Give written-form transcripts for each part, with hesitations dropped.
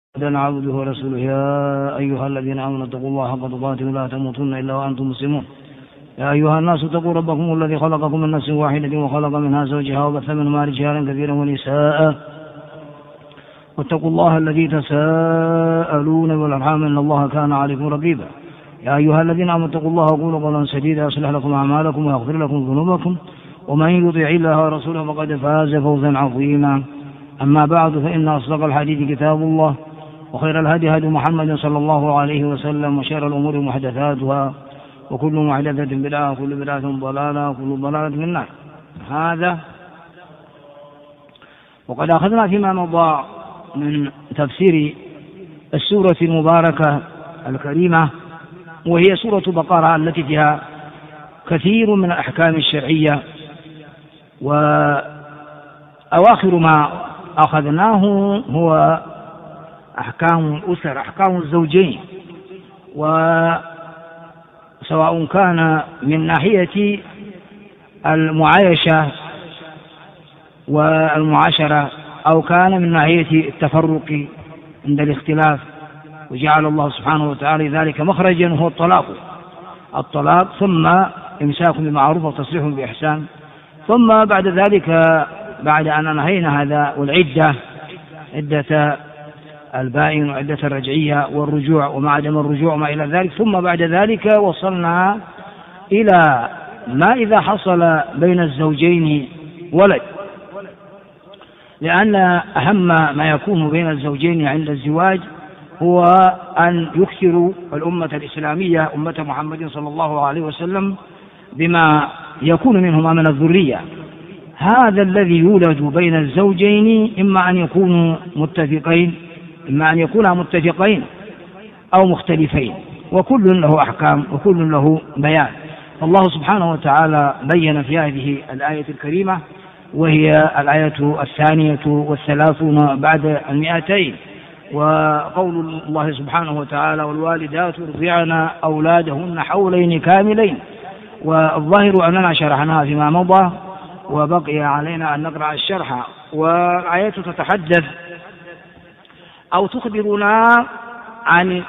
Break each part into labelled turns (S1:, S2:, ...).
S1: عبده ورسوله. يا أيها الذين آمنوا اتقوا الله حق تقاته ولا تموتن إلا وأنتم مسلمون. يا أيها الناس اتقوا ربكم الذي خلقكم من نفس واحدة وخلق منها زوجها وبث منهما رجالا كثيرا ونساء واتقوا الله الذي تساءلون والأرحام إن الله كان عليكم رقيبا. يا أيها الذين آمنوا اتقوا الله وقولوا قولا سديدا يصلح لكم أعمالكم ويغفر لكم ذنوبكم ومن يطع الله ورسوله فقد فاز فوزا عظيما. أما بعد فإن أصدق الحديث كتاب الله وخير الهدي هدي محمد صلى الله عليه وسلم وشر الأمور محدثاتها وكل محدثة بدعة وكل بدعة ضلالة وكل ضلالة في النار. هذا وقد أخذنا فيما مضى من تفسير السورة المباركة الكريمة وهي سورة بقرة التي فيها كثير من الأحكام الشرعية، وأواخر ما أخذناه هو أحكام الأسر، أحكام الزوجين، وسواء كان من ناحية المعايشة والمعاشرة أو كان من ناحية التفرق عند الاختلاف، وجعل الله سبحانه وتعالى ذلك مخرجا هو الطلاق ثم إمساك بمعروف وتصريح بإحسان، ثم بعد ذلك بعد أن أنهينا هذا والعدة عدة البائن وعدة الرجعية والرجوع وما عدم الرجوع وما إلى ذلك، ثم بعد ذلك وصلنا إلى ما إذا حصل بين الزوجين ولد، لأن أهم ما يكون بين الزوجين عند الزواج هو أن يكثر الأمة الإسلامية أمة محمد صلى الله عليه وسلم بما يكون منهما من الذرية. هذا الذي يولد بين الزوجين إما أن يكونوا متفقين إما أن يكونا متفقين أو مختلفين، وكل له أحكام وكل له بيان. الله سبحانه وتعالى بين في هذه الآية الكريمة وهي الآية 32 بعد 200، وقول الله سبحانه وتعالى والوالدات يرضعن أولادهن حولين كاملين، والظاهر أننا شرحناها فيما مضى وبقي علينا أن نقرأ الشرح. والآية تتحدث أو تخبرنا عن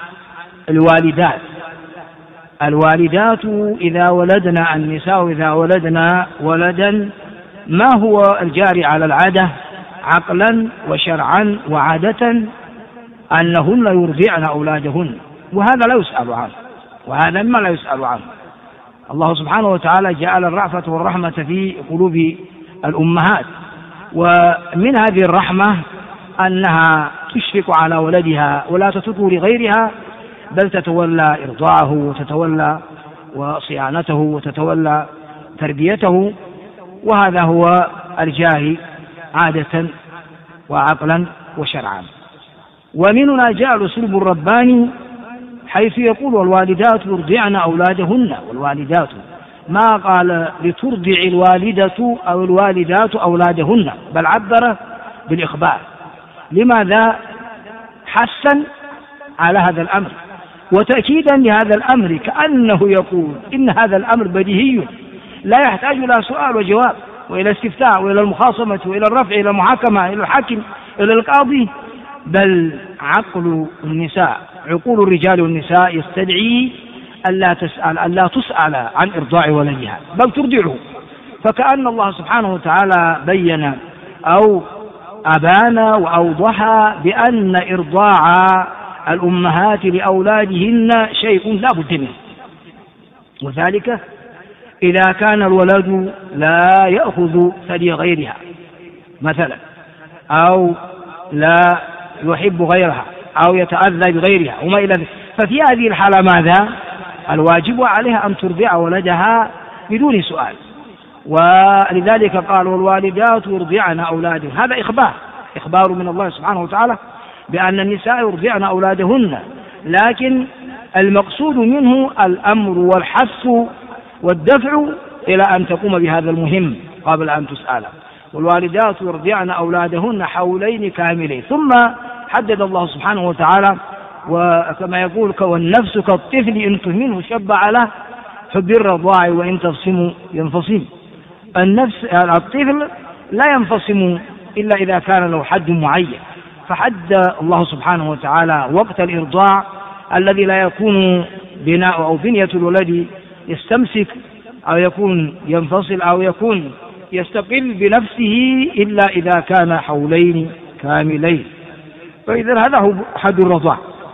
S1: الوالدات إذا ولدنا، النساء إذا ولدنا ولدا ما هو الجاري على العادة عقلا وشرعا وعادة أنهن يرضعن أولادهن، وهذا لا يسأل عنه، وهذا ما لا يسأل عنه. الله سبحانه وتعالى جعل الرأفة والرحمة في قلوب الأمهات، ومن هذه الرحمة أنها تشفق على ولدها ولا تتركه لغيرها، بل تتولى إرضاعه وتتولى وصيانته وتتولى تربيته، وهذا هو الجاري عادة وعقلا وشرعا. ومننا جاء الأسلوب الرباني حيث يقول والوالدات يرضعن أولادهن، والوالدات ما قال لترضع الوالدة أو الوالدات أولادهن، بل عبر بالإخبار. لماذا؟ حسا على هذا الأمر وتأكيدا لهذا الأمر، كأنه يقول إن هذا الأمر بديهي لا يحتاج إلى سؤال وجواب وإلى استفتاء وإلى المخاصمة وإلى الرفع إلى المحاكمة إلى الحاكم إلى القاضي، بل عقل النساء عقول الرجال والنساء يستدعي ألا تسأل عن إرضاع ولدها بل ترضعه. فكأن الله سبحانه وتعالى بين أو أبان وأوضح بأن إرضاع الأمهات لأولادهن شيء لا بد منه، وذلك إذا كان الولد لا يأخذ ثدي غيرها مثلا، أو لا يحب غيرها أو يتأذى بغيرها وما إلى ذلك، ففي هذه الحالة ماذا؟ الواجب عليها أن ترضع ولدها بدون سؤال. ولذلك قال والوالدات يرضعن أولادهن، هذا إخبار من الله سبحانه وتعالى بأن النساء يرضعن أولادهن، لكن المقصود منه الأمر والحث والدفع إلى أن تقوم بهذا المهم قبل أن تسأل. والوالدات يرضعن أولادهن حولين كاملين، ثم حدد الله سبحانه وتعالى وكما يقول والنفس كالطفل إن تهمله شب على حب الرضاع وإن تفصم ينفصم. الطفل لا ينفصم إلا إذا كان له حد معين، فحد الله سبحانه وتعالى وقت الإرضاع الذي لا يكون بناء أو بنية الولد يستمسك أو يكون ينفصل أو يكون يستقل بنفسه إلا إذا كان حولين كاملين. فإذا هذا هو حد الرضاع.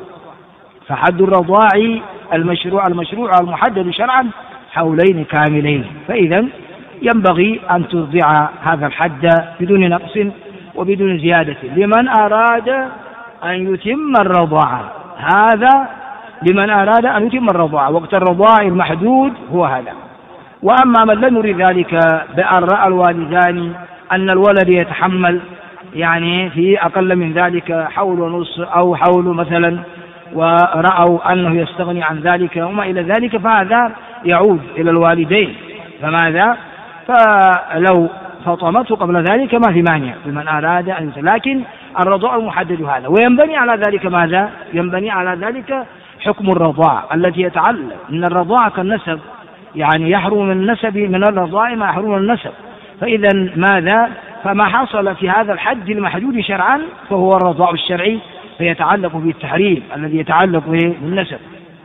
S1: فحد الرضاع المشروع المحدد شرعا حولين كاملين. فإذا ينبغي أن ترضع هذا الحد بدون نقص وبدون زيادة لمن أراد أن يتم الرضاعة. هذا لمن أراد أن يتم الرضاعة، وقت الرضاع المحدود هو هذا. وأما من لم يرد ذلك بأن رأى الوالدان أن الولد يتحمل يعني في أقل من ذلك حول ونصف أو حول مثلا، ورأوا أنه يستغني عن ذلك وما إلى ذلك، فهذا يعود إلى الوالدين. فماذا؟ فلو فطمته قبل ذلك ما في مانع لمن أراد أن يتم، لكن الرضاع المحدد هذا. وينبني على ذلك ماذا؟ ينبني على ذلك حكم الرضاع التي يتعلق من الرضاعة كالنسب، يعني يحرم النسب من الرضاع ما يحرم النسب. فإذا ماذا؟ فما حصل في هذا الحد المحدود شرعا فهو الرضاع الشرعي، فيتعلق بالتحريم الذي يتعلق بالنسب.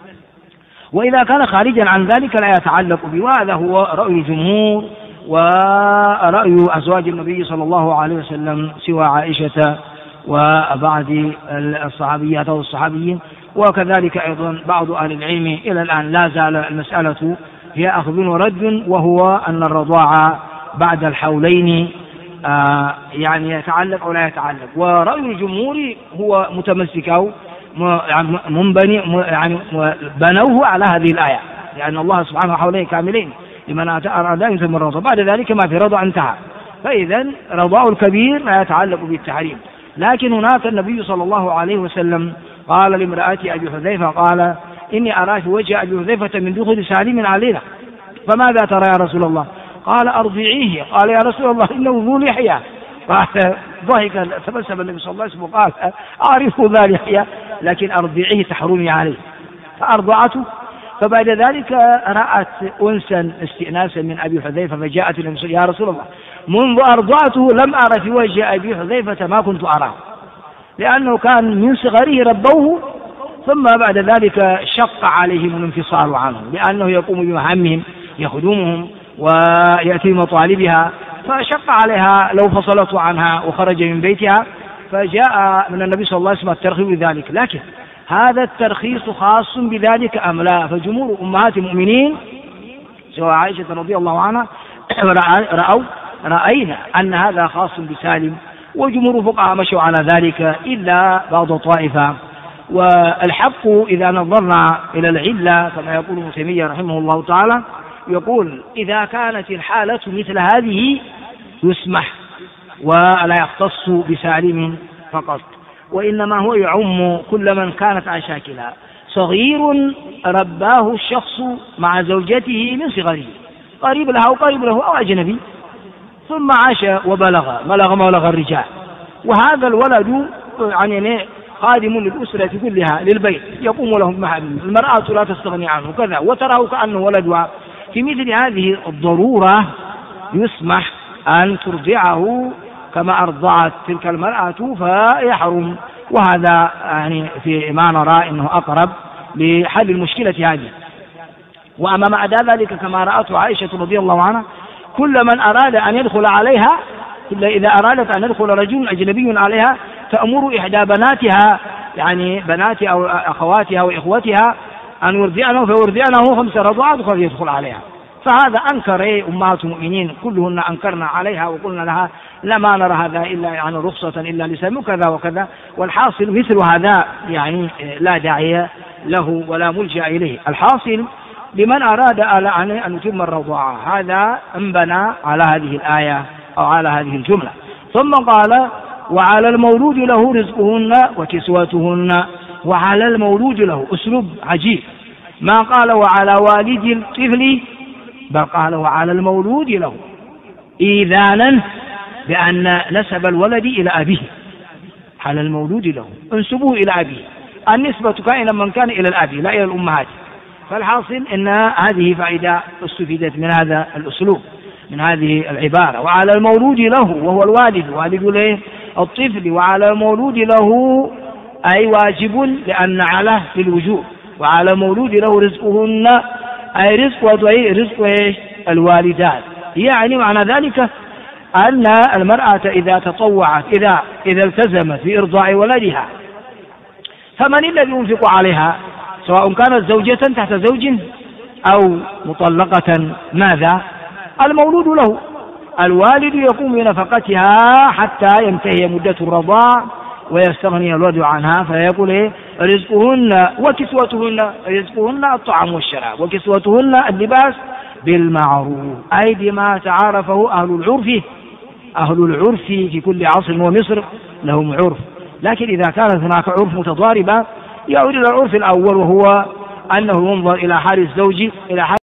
S1: وإذا كان خارجا عن ذلك لا يتعلق به. وهذا هو رأي الجمهور ورأي أزواج النبي صلى الله عليه وسلم سوى عائشة وبعض الصحابيات أو الصحابيين، وكذلك أيضا بعض أهل العلم إلى الآن لا زال المسألة هي أخذ ورد، وهو أن الرضاعة بعد الحولين يعني يتعلق أو لا يتعلق. ورأي الجمهور هو متمسك أو منبني يعني بنوه على هذه الآية، لأن الله سبحانه حولين كاملين لمن أراد أن يتم الرضاعة، بعد ذلك ما في رضاع انتهى. فإذا رضاع الكبير لا يتعلق بالتحريم. لكن هناك النبي صلى الله عليه وسلم قال لامرأة أبي حذيفة قال إني أرى في وجه أبي حذيفة من دخول سالم علينا، فماذا ترى يا رسول الله؟ قال أرضعيه. قال يا رسول الله إنه ذو لحية. قال ضحك تبسم النبي صلى الله عليه وسلم وقال أعرف ذا لحية لكن أرضعيه تحرمي عليه، فأرضعته. فبعد ذلك رأت أنسا استئناسا من أبي حذيفة فجاءت يا رسول الله منذ أرضعته لم أرى في وجه أبي حذيفة ما كنت أراه، لأنه كان من صغره ربوه، ثم بعد ذلك شق عليهم الانفصال عنه لأنه يقوم بمهامهم يخدمهم ويأتي مطالبها، فشق عليها لو فصلت عنها وخرج من بيتها. فجاء من النبي صلى الله عليه وسلم الترخيص بذلك. لكن هذا الترخيص خاص بذلك أم لا؟ فجمهور أمهات المؤمنين سواء عائشة رضي الله عنها رأينا أن هذا خاص بسالم، وجمهور فقهاء مشوا على ذلك إلا بعض طائفة. والحق إذا نظرنا إلى العلة كما يقول ابن تيمية رحمه الله تعالى، يقول إذا كانت الحالة مثل هذه يسمح ولا يختص بسالم فقط، وإنما هو يعم كل من كانت عشاكلها. صغير رباه الشخص مع زوجته من صغره، قريب لها أو قريب له أو أجنبي، ثم عاش وبلغ مبلغ الرجال، وهذا الولد يعني خادم للأسرة كلها للبيت يقوم لهم بمحامل، المرأة لا تستغني عنه كذا وتراه كأنه ولدها. في مثل هذه الضرورة يسمح أن ترضعه كما أرضعت تلك المرأة فيحرم. وهذا يعني في ما نرى أنه أقرب لحل المشكلة هذه. وأما ما أدى ذلك كما رأته عائشة رضي الله عنها كل من أراد أن يدخل عليها، إذا أرادت أن يدخل رجل أجنبي عليها تأمر إحدى بناتها يعني بنات أو أخواتها وإخوتها أن يرضعنه فيرضعنه 5 رضعات فيدخل عليها. فهذا أنكر أمهات المؤمنين كلهن أنكرنا عليها وقلنا لها لا ما نرى هذا إلا يعني رخصة إلا لسان كذا وكذا. والحاصل مثل هذا يعني لا داعي له ولا ملجأ إليه. الحاصل لمن أراد أن يتم الرضاعة هذا انبنى على هذه الآية أو على هذه الجملة. ثم قال وعلى المولود له رزقهن وكسوتهن. وعلى المولود له أسلوب عجيب، ما قال وعلى والد الطفل بل قال وعلى المولود له، إذانا بأن نسب الولد إلى أبيه. على المولود له انسبوه إلى أبيه، النسبة كائنا من كان إلى الأب لا إلى الأمهات. فالحاصل أن هذه فائدة استفيدت من هذا الأسلوب من هذه العبارة. وعلى المولود له وهو الوالد، والد الطفل وعلى المولود له أي واجب لأن عليه للوجوب، وعلى مولود له رزقهن أي رزق الوالدات. يعني معنى ذلك أن المرأة إذا تطوعت إذا التزمت بإرضاع ولدها فمن الذي ينفق عليها سواء كانت زوجة تحت زوج أو مطلقة؟ ماذا؟ المولود له. الوالد يقوم بنفقتها حتى ينتهي مدة الرضاع ويستغني الولد عنها، فيقول رزقهن وكسوتهن، رزقهن الطعام والشراب وكسوتهن اللباس بالمعروف، أي بما تعارفه أهل العرف في كل عصر، ومصر لهم عرف. لكن إذا كانت هناك عرف متضاربة يعود إلى العرف الأول، وهو أنه ينظر إلى حال الزوج